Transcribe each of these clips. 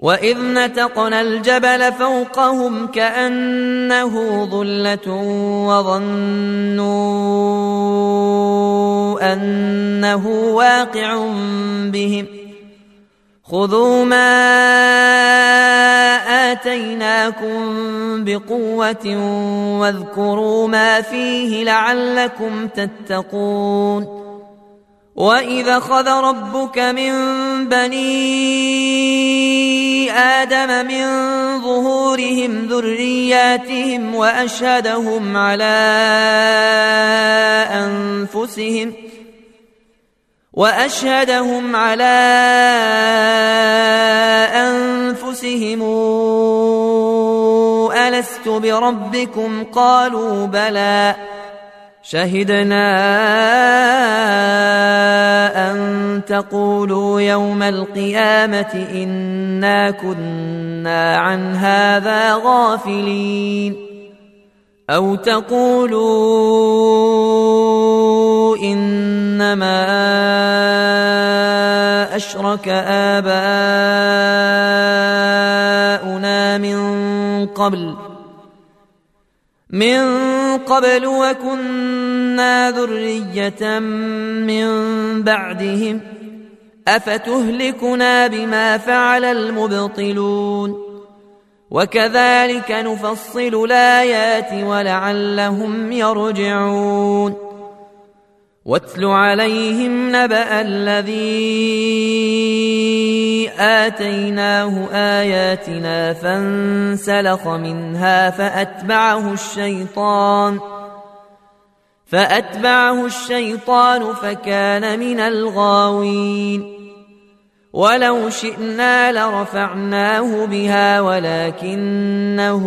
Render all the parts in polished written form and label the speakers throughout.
Speaker 1: وإذ نتقنا الجبل فوقهم كأنه ظلة وظنوا أنه واقع بهم خذوا ما آتيناكم بقوة واذكروا ما فيه لعلكم تتقون وإذا أخذ ربك من بني آدم من ظهورهم ذرياتهم وأشهدهم على أنفسهم ألست بربكم قالوا بلى شهدنا أن تقولوا يوم القيامة إنا كنا عن هذا غافلين أو تقولوا إنما أشرك آباؤنا من قبل وكنا ذرية من بعدهم أفتهلكنا بما فعل المبطلون وكذلك نفصل الآيات ولعلهم يرجعون واتل عليهم نبأ الذي آتيناه آياتنا فانسلخ منها فأتبعه الشيطان فكان من الغاوين ولو شئنا لرفعناه بها ولكنه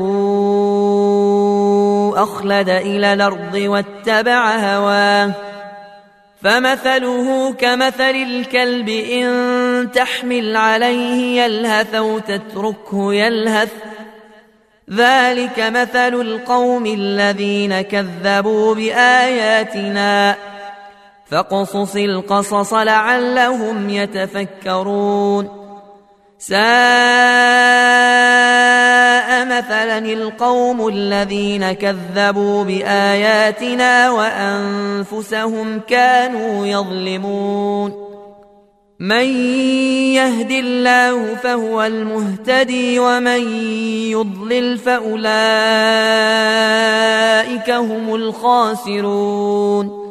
Speaker 1: أخلد إلى الأرض واتبع هواه فمثله كمثل الكلب إن تحمل عليه يلهث أو تتركه يلهث ذلك مثل القوم الذين كذبوا بآياتنا فاقصص القصص لعلهم يتفكرون ساء مثلا القوم الذين كذبوا بآياتنا وأنفسهم كانوا يظلمون من يهد الله فهو المهتدي ومن يضلل فأولئك هم الخاسرون